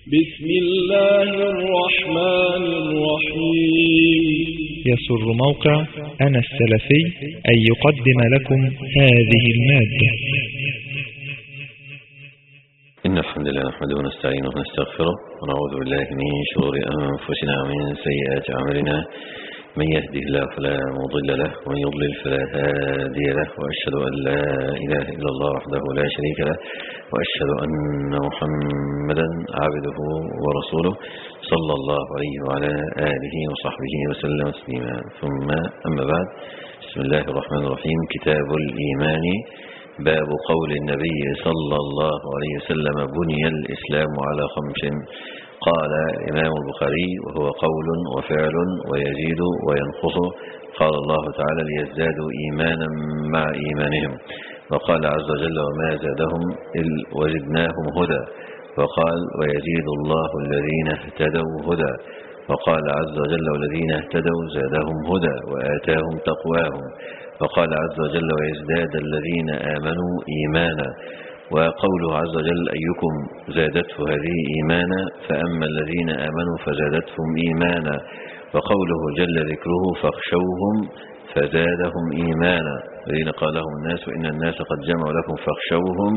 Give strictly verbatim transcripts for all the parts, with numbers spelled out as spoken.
بسم الله الرحمن الرحيم. يسر موقع أنا السلفي أن يقدم لكم هذه المادة. إن الحمد لله نحمده ونستعينه ونستغفره ونعوذ بالله من شرور أنفسنا ومن سيئات أعمالنا. من يهده الله فلا مضل له ومن يضلل فلا هادي له، وأشهد أن لا إله إلا الله وحده لا شريك له، وأشهد أن محمدا عبده ورسوله صلى الله عليه وعلى آله وصحبه وسلم تسليما. ثم أما بعد، بسم الله الرحمن الرحيم. كتاب الإيمان، باب قول النبي صلى الله عليه وسلم: بني الإسلام على خمس. قال إمام البخاري: وهو قول وفعل ويزيد وينقص. قال الله تعالى: ليزدادوا إيمانا مع إيمانهم. وقال عز وجل: وما زادهم إلا وزدناهم هدى. وقال: ويزيد الله الذين اهتدوا هدى. وقال عز وجل: والذين اهتدوا زادهم هدى وآتاهم تقواهم. وقال عز وجل: ويزداد الذين آمنوا إيمانا. وقوله عز وجل: أيكم زادته هذه إيمانا، فأما الذين آمنوا فزادتهم إيمانا. وقوله جل ذكره: فاخشوهم فزادهم إيمانا. الذين قال لهم الناس إن الناس قد جمعوا لكم فاخشوهم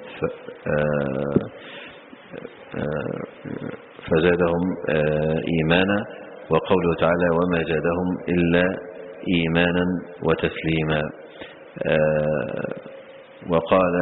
فزادهم إيمانا. وقوله تعالى: وما زادهم إلا إيمانا وتسليما. وقال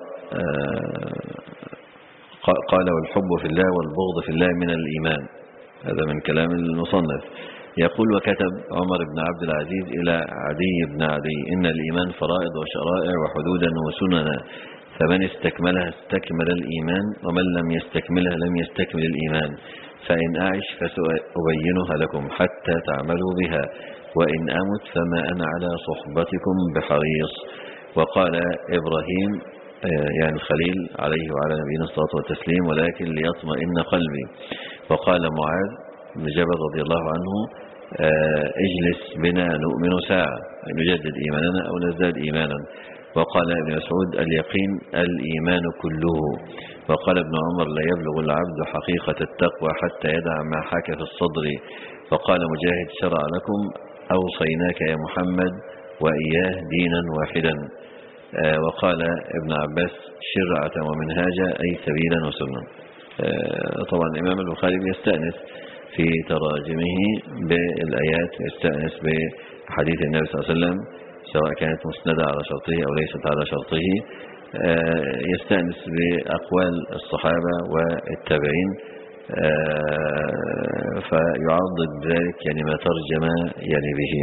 قال: والحب في الله والبغض في الله من الإيمان. هذا من كلام المصنف. يقول: وكتب عمر بن عبد العزيز إلى عدي بن عدي: إن الإيمان فرائض وشرائع وحدودا وسننا، فمن استكملها استكمل الإيمان، ومن لم يستكملها لم يستكمل الإيمان. فإن أعش فسأبينها لكم حتى تعملوا بها، وإن أمت فما أنا على صحبتكم بحريص. وقال إبراهيم يعني الخليل عليه وعلى نبينا الصلاة والتسليم: ولكن ليطمئن قلبي. وقال معاذ بن جبل رضي الله عنه: اجلس بنا نؤمن ساعة، نجدد إيماننا أو نزداد إيمانا. وقال ابن مسعود: اليقين الإيمان كله. وقال ابن عمر: لا يبلغ العبد حقيقة التقوى حتى يدع ما حاك في الصدر. وقال مجاهد: شرع لكم أوصيناك يا محمد وإياه دينا واحدا. وقال ابن عباس: شرعة ومنهاجا، أي سبيلا وسنة. طبعا الإمام البخاري يستأنس في تراجمه بالآيات، يستأنس بحديث النبي صلى الله عليه وسلم سواء كانت مسندة على شرطه أو ليست على شرطه. يستأنس بأقوال الصحابة والتابعين، فيعضد ذلك يعني ما ترجم يعني به.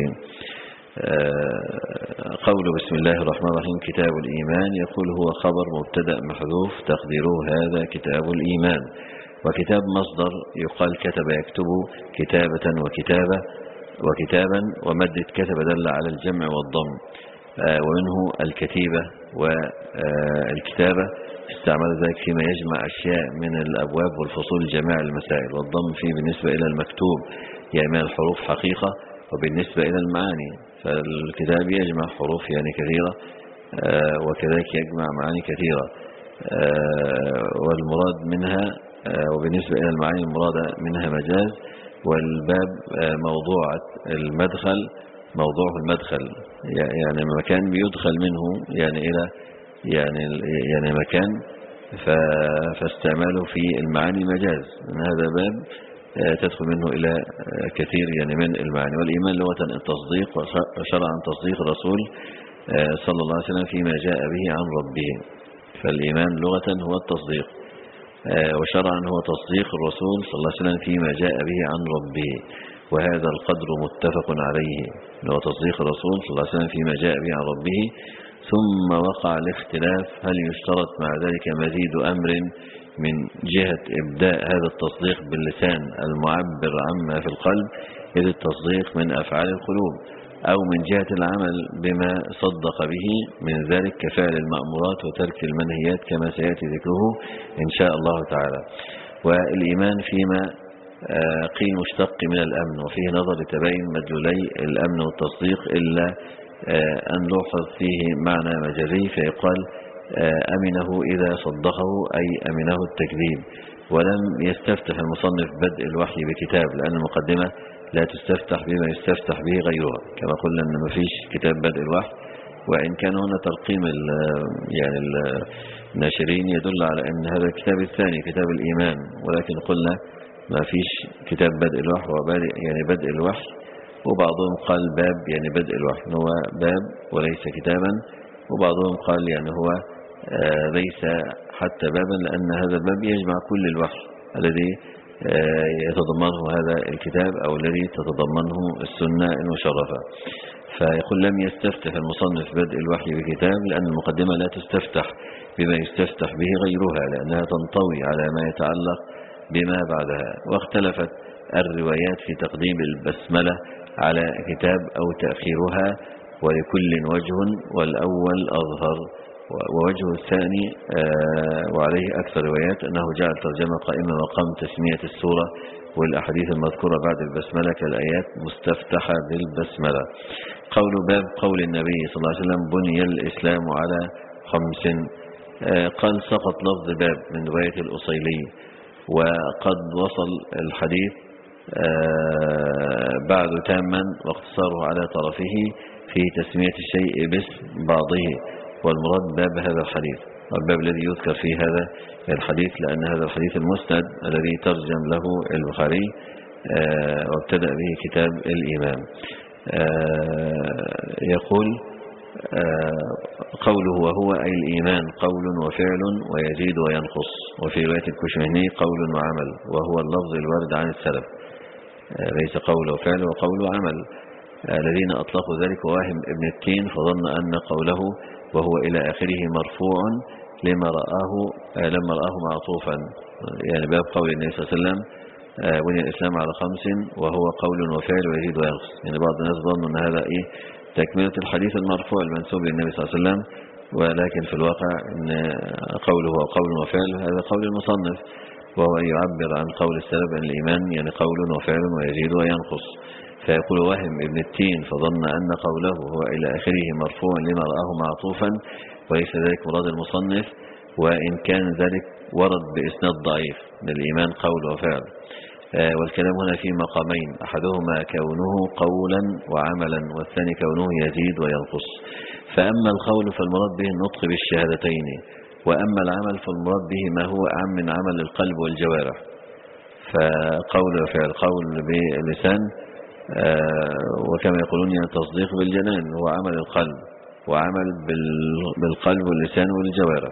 قوله بسم الله الرحمن الرحيم: كتاب الإيمان. يقول: هو خبر مبتدأ محذوف تقديره هذا كتاب الإيمان. وكتاب مصدر يقال كتب يكتب كتابة وكتابة وكتابا، ومادة كتب دل على الجمع والضم. ومنه الكتيبة والكتابة، استعمل ذلك فيما يجمع أشياء من الأبواب والفصول جميع المسائل. والضم فيه بالنسبة إلى المكتوب يعني من الحروف حقيقة، وبالنسبة إلى المعاني فالكتاب يجمع حروف يعني كثيرة، وكذلك يجمع معاني كثيرة. والمراد منها وبالنسبة إلى المعاني المراد منها مجاز. والباب موضوعة المدخل، موضوعه المدخل يعني مكان بيدخل منه يعني إلى يعني يعني مكان، فاستعماله في المعاني مجاز. من هذا باب تدخل منه إلى كثير يعني من المعاني. والإيمان لغة التصديق، وشرعا تصديق الرسول صلى الله عليه وسلم فيما جاء به عن ربه. فالإيمان لغة هو التصديق، وشرعا هو تصديق الرسول صلى الله عليه وسلم فيما جاء به عن ربه. وهذا القدر متفق عليه، هو تصديق الرسول صلى الله عليه وسلم فيما جاء به عن ربه. ثم وقع الاختلاف: هل يشترط مع ذلك مزيد أمر من جهة إبداء هذا التصديق باللسان المعبر عما في القلب، إذ التصديق من أفعال القلوب، أو من جهة العمل بما صدق به من ذلك كفعل المأمورات وترك المنهيات كما سيأتي ذكره إن شاء الله تعالى. والإيمان فيما قيل مشتق من الأمن، وفيه نظر لتباين مدلولي الأمن والتصديق، إلا أن نلحظ فيه معنى مجازي، فيقال أمنه إذا صدقه أي أمنه التكذيب. ولم يستفتح المصنف بدء الوحي بكتاب، لأن المقدمة لا تستفتح بما يستفتح به غيرها، كما قلنا أن ما فيش كتاب بدء الوحي، وإن كان هنا ترقيم ال يعني الناشرين يدل على أن هذا الكتاب الثاني كتاب الإيمان، ولكن قلنا ما فيش كتاب بدء الوحي وبادئ يعني بدء الوحي، وبعضهم قال باب يعني بدء الوحي هو باب وليس كتابا، وبعضهم قال يعني هو آه ليس حتى بابا، لأن هذا الباب يجمع كل الوحي الذي آه يتضمنه هذا الكتاب أو الذي تتضمنه السنة المشرفة. فيقول لم يستفتح المصنف بدء الوحي بكتاب، لأن المقدمة لا تستفتح بما يستفتح به غيرها، لأنها تنطوي على ما يتعلق بما بعدها. واختلفت الروايات في تقديم البسملة على كتاب أو تأخيرها، ولكل وجه، والأول أظهر، ووجه الثاني آه وعليه أكثر روايات أنه جعل ترجمة قائمة مقام تسمية السورة والأحاديث المذكورة بعد البسملة كالآيات مستفتحة بالبسملة. قول باب قول النبي صلى الله عليه وسلم بني الإسلام على خمس، آه قال سقط لفظ باب من رواية الأصيلي، وقد وصل الحديث آه بعد تاما واقتصاره على طرفه في تسمية الشيء باسم بعضه، والمراد باب هذا الحديث والباب الذي يذكر فيه هذا الحديث، لأن هذا الحديث المسند الذي ترجم له البخاري آه وابتدأ به كتاب الإيمان. آه يقول آه قوله وهو أي الإيمان قول وفعل ويزيد وينقص، وفي رواية الكشمهني قول وعمل، وهو اللفظ الوارد عن السلف، آه ليس قول وفعل وقول وعمل. آه الذين أطلقوا ذلك واهم ابن التين فظن أن قوله وهو إلى آخره مرفوع لما رآه آه لما رآه معطوفا، يعني باب قول النبي صلى الله عليه وسلم آه بني الإسلام على خمس وهو قول وفعل ويزيد وينقص، يعني بعض الناس ظنوا أن هذا إيه تكملة الحديث المرفوع المنسوب للنبي صلى الله عليه وسلم، ولكن في الواقع أن قوله هو قول وفعل هذا قول المصنف، وهو أن يعبر عن قول السلف أن الإيمان يعني قول وفعل ويزيد وينقص. فيقول وهم ابن التين فظن أن قوله هو إلى آخره مرفوع لما رآه معطوفا، وليس ذلك مراد المصنف، وإن كان ذلك ورد بإسناد ضعيف من الإيمان قول وفعل. آه والكلام هنا في مقامين، أحدهما كونه قولا وعملا، والثاني كونه يزيد وينقص. فأما القول فالمراد به النطق بالشهادتين، وأما العمل فالمراد به ما هو أعم من عمل القلب والجوارح. فقول وفعل قول باللسان آه وكما يقولون يعني تصديق بالجنان هو عمل القلب، وعمل بالقلب واللسان والجوارح.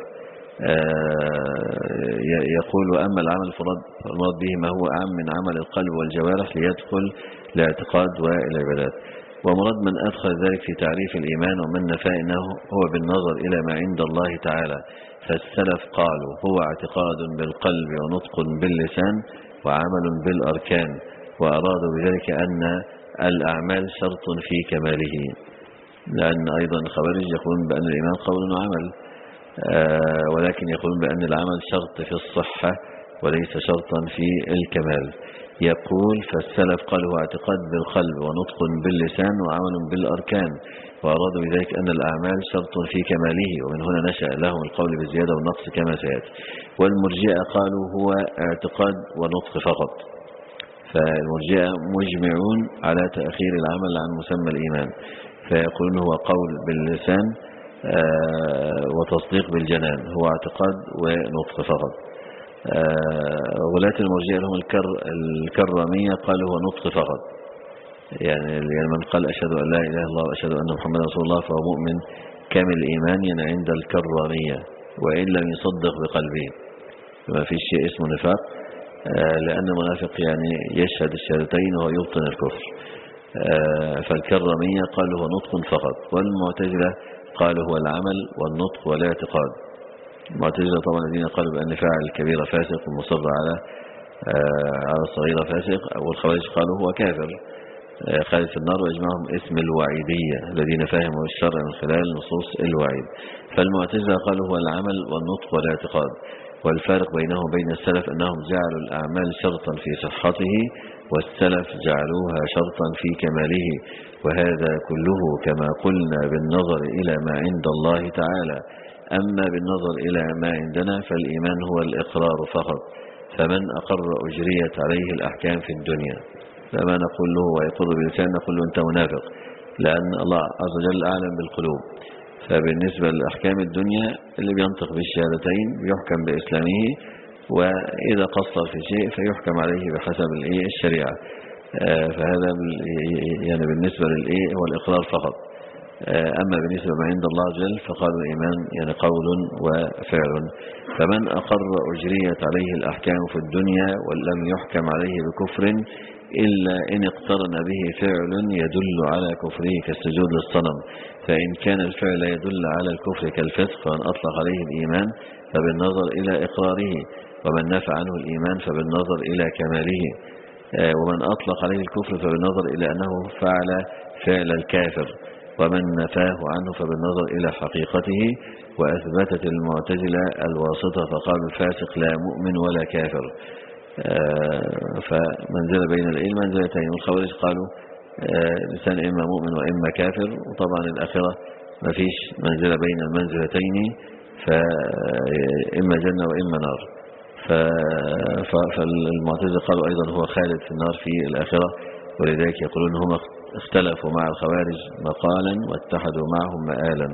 آه يقول وأما العمل فالمراد به ما هو أعم من عمل القلب والجوارح ليدخل الاعتقاد والعبادات. ومراد من أدخل ذلك في تعريف الإيمان ومن نفى إنه هو بالنظر إلى ما عند الله تعالى. فالسلف قالوا هو اعتقاد بالقلب ونطق باللسان وعمل بالأركان، وأرادوا بذلك أن الأعمال شرط في كماله، لأن أيضا الخوارج يقولون بأن الإيمان قول وعمل، آه ولكن يقولون بأن العمل شرط في الصحة وليس شرطا في الكمال. يقول فالسلف قالوا اعتقاد بالقلب ونطق باللسان وعمل بالأركان، وأرادوا بذلك أن الأعمال شرط في كماله، ومن هنا نشأ لهم القول بالزيادة والنقص كما سيأتي. والمرجئة قالوا هو اعتقاد ونطق فقط، فالمرجئة مجمعون على تأخير العمل عن مسمى الإيمان، فيقولون هو قول باللسان آه وتصديق بالجنان، هو اعتقاد ونطق فقط. آه ولاة المرجئة لهم الكر الكرامية قالوا هو نطق فقط، يعني من قال أشهد أن لا إله إلا الله وأشهد أن محمدا رسول الله فهو مؤمن كامل الإيمان يعني عند الكرامية، وإن لم يصدق بقلبه ما في شيء اسمه نفاق، آه لأن المنافق يعني يشهد الشهادتين وهو يبطن الكفر. آه فالكرامية قالوا هو نطق فقط. والمعتزلة قالوا هو العمل والنطق والاعتقاد. المعتزلة طبعا الذين قالوا بأن فاعل الكبيرة فاسق ومصر على آه على الصغيرة فاسق، والخوارج قالوا هو كافر آه خالد في النار، ويجمعهم اسم الوعيدية الذين فهموا الشرع من خلال نصوص الوعيد. فالمعتزلة قالوا هو العمل والنطق والاعتقاد. والفارق بينهم وبين السلف أنهم جعلوا الأعمال شرطا في صحته، والسلف جعلوها شرطا في كماله، وهذا كله كما قلنا بالنظر إلى ما عند الله تعالى، أما بالنظر إلى ما عندنا فالإيمان هو الإقرار فقط، فمن أقر أجريت عليه الأحكام في الدنيا. فما نقول له ويقر بلسان نقول له أنت منافق، لأن الله عز وجل أعلم بالقلوب. فبالنسبة لأحكام الدنيا اللي بينطق بالشهادتين بيحكم بإسلامه، وإذا قصر في شيء فيحكم عليه بحسب الشريعة. فهذا يعني بالنسبة للإيه هو الإقرار فقط. أما بالنسبة ما عند الله عز وجل فقالوا الإيمان يعني قول وفعل. فمن أقر أجريت عليه الأحكام في الدنيا ولم يحكم عليه بكفر إلا إن اقترن به فعل يدل على كفره كالسجود للصنم، فإن كان الفعل يدل على الكفر كالفسق فمن أطلق عليه الإيمان فبالنظر إلى إقراره، ومن نفى عنه الإيمان فبالنظر إلى كماله، ومن أطلق عليه الكفر فبالنظر إلى أنه فعل فعل الكافر، ومن نفاه عنه فبالنظر إلى حقيقته. وأثبتت المعتزلة الواسطة فقالوا الفاسق لا مؤمن ولا كافر، فمنزل بين العلم منزلتين. والخوارج قالوا الإنسان إما مؤمن وإما كافر، وطبعا الآخرة ما فيش منزل بين المنزلتين، فإما جنة وإما نار. فالمعتزلة قالوا أيضا هو خالد في النار في الآخرة، ولذلك يقولون هم اختلفوا مع الخوارج مقالا واتحدوا معهم مآلا.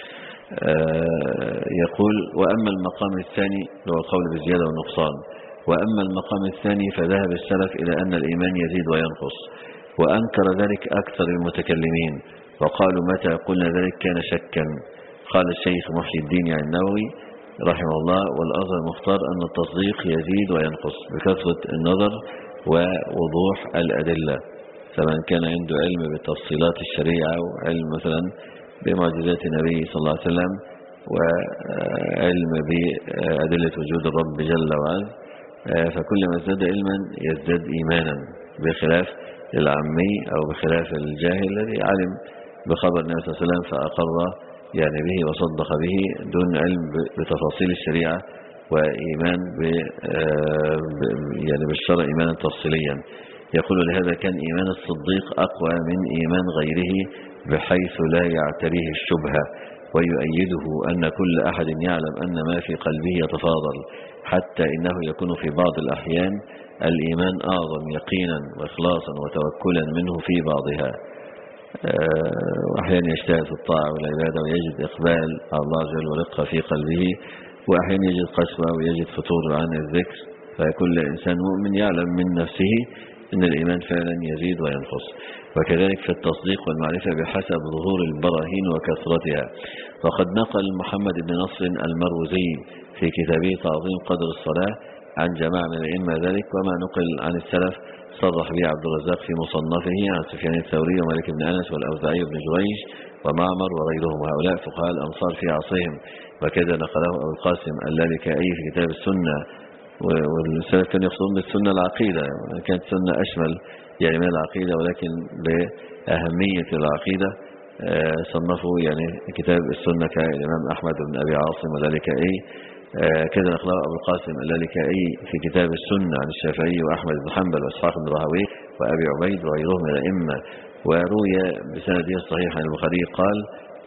يقول وأما المقام الثاني هو القول بالزيادة والنقصان، وأما المقام الثاني فذهب السلف إلى أن الإيمان يزيد وينقص، وأنكر ذلك أكثر المتكلمين، وقالوا متى قلنا ذلك كان شكا. قال الشيخ محي الدين يعني النووي رحمه الله والأظهر المختار أن التصديق يزيد وينقص بكثرة النظر ووضوح الأدلة. فمن كان عنده علم بتفصيلات الشريعة وعلم مثلا بمعجزات النبي صلى الله عليه وسلم وعلم بأدلة وجود الرب جل وعلا، فكل ما ازداد علما يزداد إيمانا، بخلاف العمي أو بخلاف الجاهل الذي علم بخبر النبي صلى الله عليه وسلم فأقر يعني به وصدق به دون علم بتفاصيل الشريعة وإيمان يعني بالشرع إيمانا تفصيليا. يقول لهذا كان إيمان الصديق أقوى من إيمان غيره بحيث لا يعتريه الشبهة، ويؤيده أن كل أحد يعلم أن ما في قلبه يتفاضل، حتى إنه يكون في بعض الأحيان الإيمان أعظم يقينا وإخلاصا وتوكلا منه في بعضها، وأحيانا يجتهد في الطاعة والعبادة ويجد إقبال على الله عز وجل ورقة في قلبه، وأحيانا يجد قسوة ويجد فتور عن الذكر. فكل إنسان مؤمن يعلم من نفسه إن الإيمان فعلا يزيد وينقص. وكذلك في التصديق والمعرفة بحسب ظهور البراهين وكثرتها. وقد نقل محمد بن نصر المروزي في كتابه تعظيم قدر الصلاة عن جماعة من الأئمة ذلك، وما نقل عن السلف صرح به عبد الرزاق في مصنفه عن سفيان الثوري ومالك بن أنس والأوزاعي بن جريج ومعمر وغيرهم، هؤلاء فقهاء الأمصار في عصرهم. وكذا نقله أبو القاسم اللالكائي في كتاب السنة. والسلف كانوا يقصدون بالسنة العقيدة، كانت السنة أشمل يعني من العقيدة، ولكن لأهمية العقيدة صنفوا يعني كتاب السنة كالإمام أحمد بن أبي عاصم اللالكائي. كذا نقله أبو القاسم اللالكائي في كتاب السنة عن الشافعي وأحمد بن حنبل وإسحاق بن راهويه وأبي عبيد وغيرهم من الأئمة. وروي بسنده الصحيح عن البخاري قال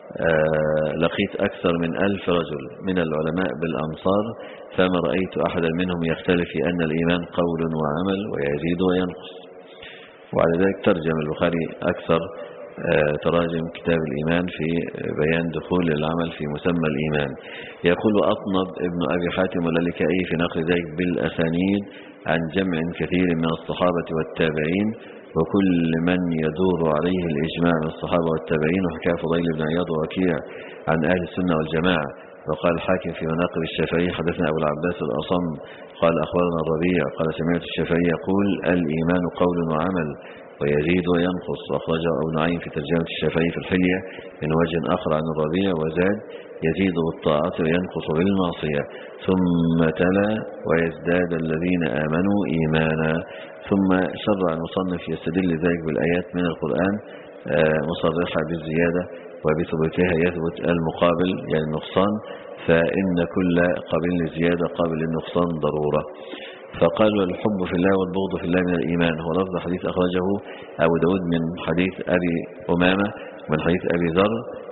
لقيت أكثر من ألف رجل من العلماء بالأمصار فما رأيت أحدا منهم يختلف في أن الإيمان قول وعمل ويزيد وينقص. وعلى ذلك ترجم البخاري أكثر تراجم كتاب الإيمان في بيان دخول العمل في مسمى الإيمان. يقول أطنب ابن أبي حاتم اللالكائي في نقل ذلك بالأسانيد عن جمع كثير من الصحابة والتابعين وكل من يدور عليه الإجماع من الصحابة والتابعين. وحكى فضيل بن عياض ووكيع عن أهل السنة والجماعة. وقال الحاكم في مناقب الشافعي حدثنا أبو العباس الأصم قال أخبرنا الربيع قال سمعت الشافعي يقول الإيمان قول وعمل ويزيد وينقص. وأخرجه أبو نعيم في ترجمة الشافعي في الحلية من وجه آخر عن الربيع وزاد يزيد بالطاعة وينقص بالمعصية. ثم تلا ويزداد الذين آمنوا إيمانا. ثم شرع المصنف يستدل ذلك بالآيات من القرآن مصرحة بالزيادة وبثبوتها يثبت المقابل يعني النقصان، فإن كل قابل للزيادة قابل للنقصان ضرورة. فقال والحب في الله والبغض في الله من الإيمان. هو لفظ حديث أخرجه أبو داود من حديث أبي أمامة ومن حديث أبي ذر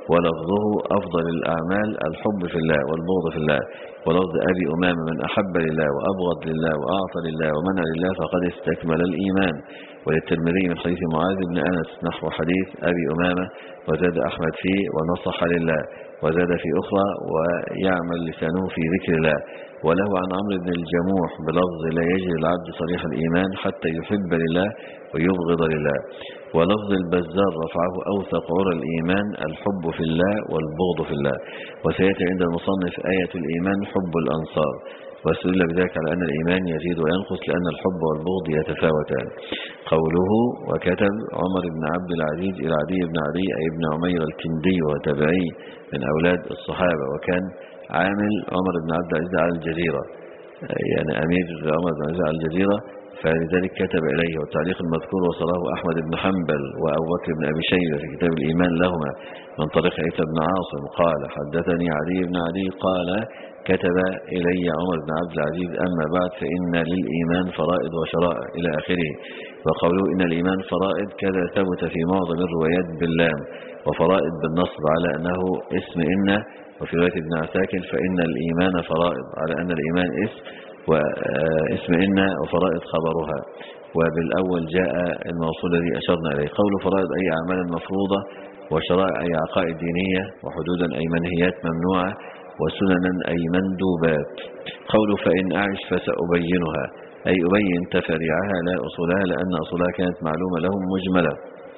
ولفظه أفضل الأعمال الحب في الله والبغض في الله. ولفظ أبي أمامة من أحب لله وأبغض لله وأعطى لله ومنع لله فقد استكمل الإيمان. وللترمذي من حديث معاذ بن أنس نحو حديث أبي أمامة وزاد أحمد فيه ونصح لله، وزاد في أخرى ويعمل لسانه في ذكر الله. وله عن عمرو بن الجموح بلفظ لا يجري العبد صريح الإيمان حتى يحب لله ويبغض لله. ولفظ البزار رفعه أوثق عرى الإيمان الحب في الله والبغض في الله. وسيأتي عند المصنف آية الإيمان حب الأنصار، واستدل بذلك على أن الإيمان يزيد وينقص لأن الحب والبغض يتفاوتان. قوله وكتب عمر بن عبد العزيز إلى عدي بن علي أي ابن عمير الكندي وتابعي من أولاد الصحابة، وكان عامل عمر بن عبد العزيز على الجزيرة، يعني أمير عمر بن عبد العزيز على الجزيرة، فلذلك كتب إليه. والتعليق المذكور وصله أحمد بن حنبل وأبو بكر بن أبي شيبة في كتاب الإيمان لهما من طريق عيسى بن عاصم قال حدثني علي بن علي قال كتب إلي عمر بن عبد العزيز أما بعد فإن للإيمان فرائض وشرائع إلى آخره. وقوله إن الإيمان فرائض كذا ثبت في معظم الروايات باللام، وفرائض بالنصب على أنه اسم إن، وفي رواية ابن عساكر فإن الإيمان فرائض على أن الإيمان اسم واسم إن وفرائض خبرها. وبالأول جاء الموصول الذي أشرنا إليه. قول فرائض أي أعمال مفروضة، وشرائع أي عقائد دينية، وحدودا أي منهيات ممنوعة، وسننا أي مندوبات. قول فإن أعش فسأبينها أي أبين تفريعها لا أصولها، لأن أصولها كانت معلومة لهم مجملة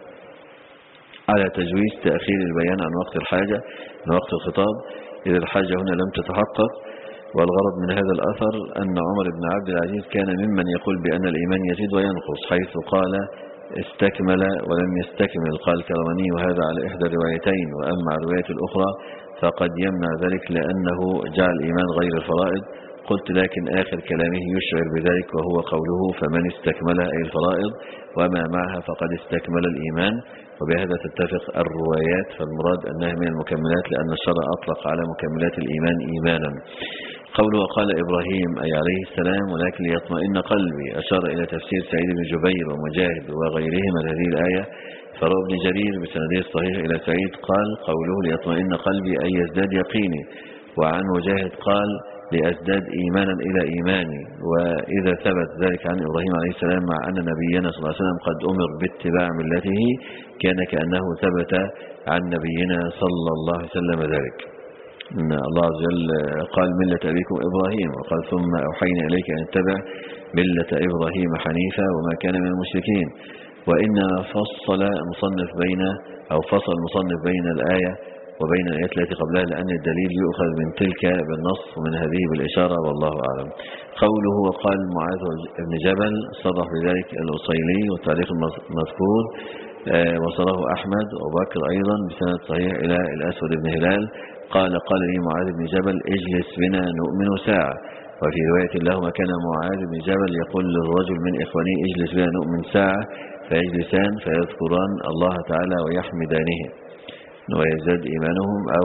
على تجويز تأخير البيان عن وقت الحاجة من وقت الخطاب إذا الحاجة هنا لم تتحقق. والغرض من هذا الأثر أن عمر بن عبد العزيز كان ممن يقول بأن الإيمان يزيد وينقص، حيث قال استكمل ولم يستكمل، قال كرمني وهذا على إحدى الروايتين. وأما الرواية الأخرى فقد يمنع ذلك لأنه جعل الإيمان غير الفرائض. قلت لكن آخر كلامه يشعر بذلك، وهو قوله فمن استكملها أي الفرائض وما معها فقد استكمل الإيمان. وبهذا تتفق الروايات، فالمراد أنها من المكملات لأن الشرع أطلق على مكملات الإيمان إيمانا. قوله وقال إبراهيم أي عليه السلام ولكن ليطمئن قلبي أشار إلى تفسير سعيد بن جبير ومجاهد وغيرهم من هذه الآية. فروى ابن جرير بسنده الصحيح إلى سعيد قال قوله ليطمئن قلبي أي يزداد يقيني، وعن مجاهد قال لأزداد إيمانا إلى إيماني. وإذا ثبت ذلك عن إبراهيم عليه السلام مع أن نبينا صلى الله عليه وسلم قد أمر باتباع ملته كان كأنه ثبت عن نبينا صلى الله عليه وسلم ذلك. إن الله عز وجل قال ملة أبيكم إبراهيم، وقال ثم أوحينا إليك أن اتبع ملة إبراهيم حنيفا وما كان من المشركين. وإن فصل المصنف بين أو فصل المصنف بين الآية وبين الآيات التي قبلها لأن الدليل يؤخذ من تلك بالنص ومن هذه بالإشارة، والله أعلم. قوله وقال معاذ بن جبل صرح بذلك الأصيلي، والتاريخ المذكور وصله أحمد وبكر أيضا بسند صحيح إلى الأسود بن هلال قال قال لي معاذ بن جبل اجلس بنا نؤمن ساعة. وفي رواية له كان معاذ بن جبل يقول للرجل من إخوانه اجلس بنا نؤمن ساعة، فيجلسان فيذكران الله تعالى ويحمدانه ويزداد إيمانهم أو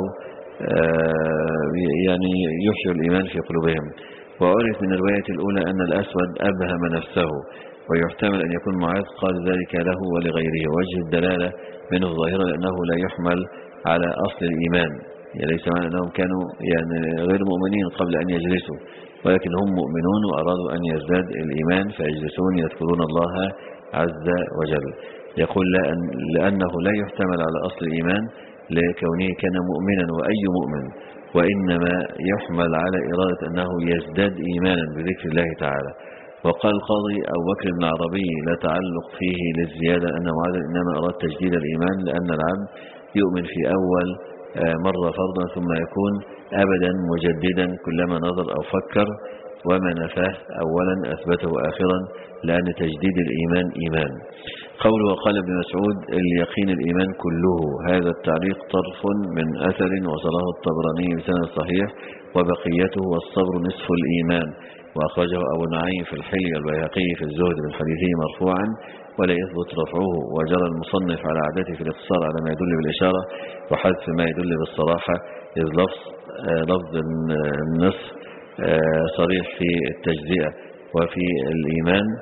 يعني يحيي الإيمان في قلوبهم. وعرف من الرواية الأولى أن الأسود أبهم نفسه، ويحتمل أن يكون معاذ قال ذلك له ولغيره. وجه الدلالة منه ظاهرة لأنه لا يحمل على أصل الإيمان، يعني ليس معنى أنهم كانوا يعني غير مؤمنين قبل أن يجلسوا، ولكن هم مؤمنون وأرادوا أن يزداد الإيمان فيجلسون يذكرون الله عز وجل. يقول لأن لأنه لا يحتمل على أصل الإيمان لكونه كان مؤمنا وأي مؤمن، وإنما يحمل على إرادة أنه يزداد إيمانا بذكر الله تعالى. وقال القاضي أبو بكر بن عربي لا تعلق فيه للزيادة أن معاذ إنما أراد تجديد الإيمان، لأن العبد يؤمن في أول مرة فرضا ثم يكون أبدا مجددا كلما نظر أو فكر، وما نفاه أولا أثبته آخرا، لأن تجديد الإيمان إيمان. قوله وقال ابن مسعود اليقين الإيمان كله، هذا التعليق طرف من أثر وصله الطبراني بسند صحيح، وبقيته والصبر نصف الإيمان. وأخرجه أبو نعيم في الحلي والبيهقي في الزهد من حديثه مرفوعا ولا يثبت رفعه. وجرى المصنف على عادته في الاقتصار على ما يدل بالإشارة وحذف ما يدل بالصراحة، إذ لفظ لفظ النصف صريح في التجزئة وفي الإيمان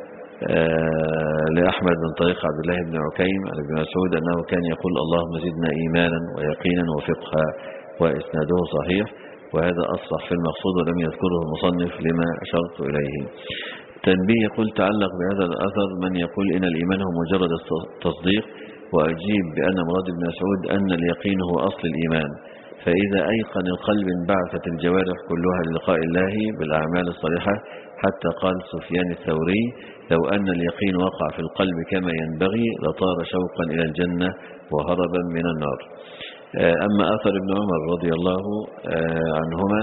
لأحمد من طريق عبد الله بن عكيم عن ابن مسعود أنه كان يقول اللهم زدنا إيمانا ويقينا وفقها، وإسناده صحيح، وهذا أصح في المقصود ولم يذكره المصنف لما أشرت إليه. تنبيه يقول تعلق بهذا الأثر من يقول إن الإيمان هو مجرد التصديق، وأجيب بأن مراد ابن مسعود أن اليقين هو أصل الإيمان، فإذا أيقن القلب انبعثت الجوارح كلها للقاء الله بالأعمال الصالحة، حتى قال سفيان الثوري لو أن اليقين وقع في القلب كما ينبغي لطار شوقا إلى الجنة وهربا من النار. أما أثر ابن عمر رضي الله عنهما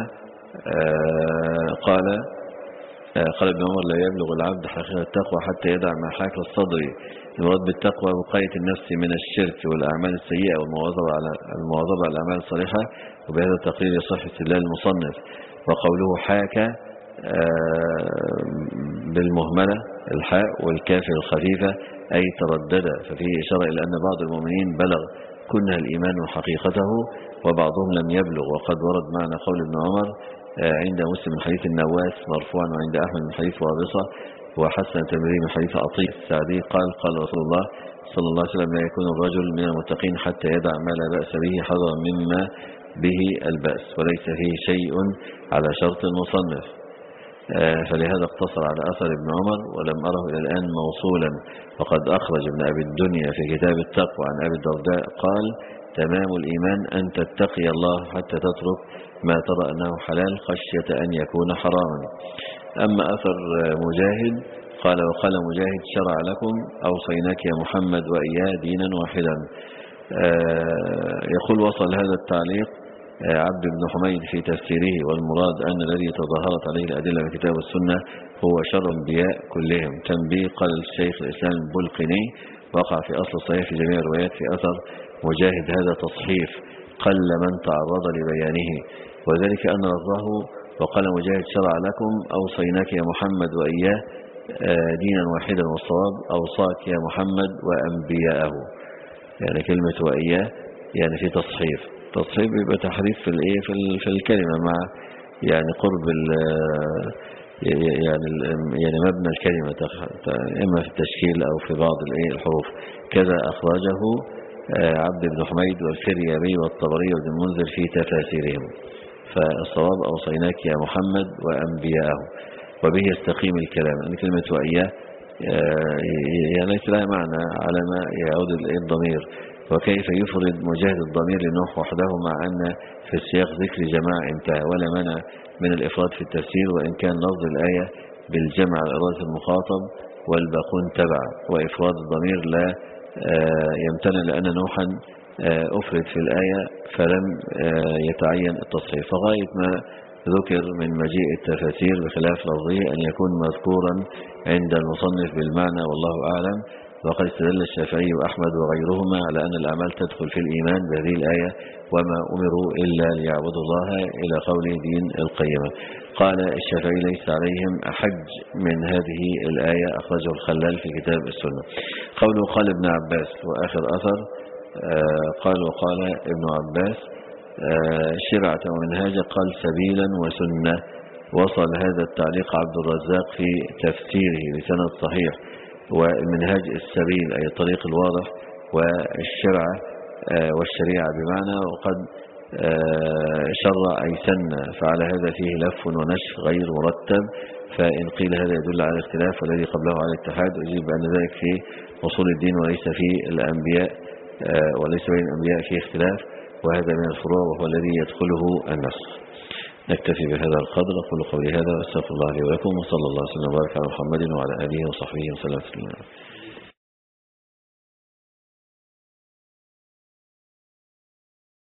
قال قال ابن عمر لا يبلغ العبد حقيقة التقوى حتى يدع ما حاك الصدر. المراد بالتقوى وقاية النفس من الشرك والأعمال السيئة والمواظبة على المواظبة على الأعمال الصالحة، وبهذا التقرير يصح استدلال المصنف. وقوله حاك بالمهملة الحاء والكافر الخفيفة أي تردد، ففيه إشارة إلى أن بعض المؤمنين بلغ كنها الإيمان وحقيقته وبعضهم لم يبلغ. وقد ورد معنى قول ابن عمر عند مسلم من حديث النواس مرفوعا، وعند أحمد من حديث وابصة، وحسن الترمذي من حديث عطية السعدي قال قال رسول الله صلى الله عليه وسلم لا يكون الرجل من المتقين حتى يدع ما لا بأس به حذرا مما به البأس، وليس فيه شيء على شرط المصنف. فلهذا اقتصر على أثر ابن عمر ولم أره إلى الآن موصولا. وقد أخرج ابن أبي الدنيا في كتاب التقوى عن أبي الدرداء قال تمام الإيمان أن تتقي الله حتى تترك ما ترى أنه حلال خشية أن يكون حراما. أما أثر مجاهد قال وقال مجاهد شرع لكم أوصيناك يا محمد وإياه دينا واحدا. يقول وصل هذا التعليق عبد بن حميد في تفسيره، والمراد أن الذي تظاهرت عليه الأدلة من الكتاب والسنة هو شر الأنبياء كلهم. تنبيه قال الشيخ الإسلام البلقيني وقع في أصل الصحيح في جميع الروايات في أثر مجاهد هذا تصحيف قل من تعرض لبيانه، وذلك أن لفظه وقال مجاهد شرع لكم أوصيناك يا محمد وإياه دينا واحدا، والصواب أوصاك يا محمد وأنبياءه. يعني كلمة وإياه يعني في تصحيف، تصحيف يبقى تحريف في الايه في الكلمة مع يعني قرب يعني يعني مبنى الكلمة اما في التشكيل او في بعض الايه الحروف. كذا اخرجه عبد بن حميد والفريابي والطبري وابن المنذر في تفاسيرهم. فالصواب أوصيناك يا محمد وأنبياءه، وبه يستقيم الكلام. أن كلمة وإياه يعني ليس لها معنى على ما يعود الضمير، وكيف يفرد مجاهد الضمير لنوح وحده مع أن في السياق ذكر جماعة انتهى، ولا منع من الإفراد في التفسير، وإن كان لفظ الآية بالجمع على إرادة المخاطب والباقون تبع، وإفراد الضمير لا يمتنع لأن نوحا أفرد في الآية فلم يتعين التصحيح. فغاية ما ذكر من مجيء التفاسير بخلاف لفظه أن يكون مذكورا عند المصنف بالمعنى والله أعلم. وقد استدل الشافعي وأحمد وغيرهما على أن الأعمال تدخل في الإيمان بهذه الآية وما أمروا إلا ليعبدوا الله إلى قوله دين القيمة. قال الشافعي ليس عليهم أحج من هذه الآية، أخرجه الخلال في كتاب السنة. قوله قال ابن عباس وآخر أثر قال وقال ابن عباس شرعة ومنهاجة قال سبيلا وسنة. وصل هذا التعليق عبد الرزاق في تفسيره بسند صحيح. والمنهاج السبيل أي الطريق الواضح، والشرعة والشريعة بمعنى وقد شرع أي سنة، فعلى هذا فيه لف ونشف غير مرتب. فإن قيل هذا يدل على الاختلاف والذي قبله على الاتحاد، أجيب بأن ذلك في أصول الدين وليس في الأنبياء وليس بين الأنبياء فيه اختلاف، وهذا من الفروع وهو الذي يدخله النسخ. نكتفي بهذا القدر. أقول قولي هذا واستغفر الله لي ولكم، وصلى الله وسلم وبارك على محمد وعلى آله وصحبه وسلم.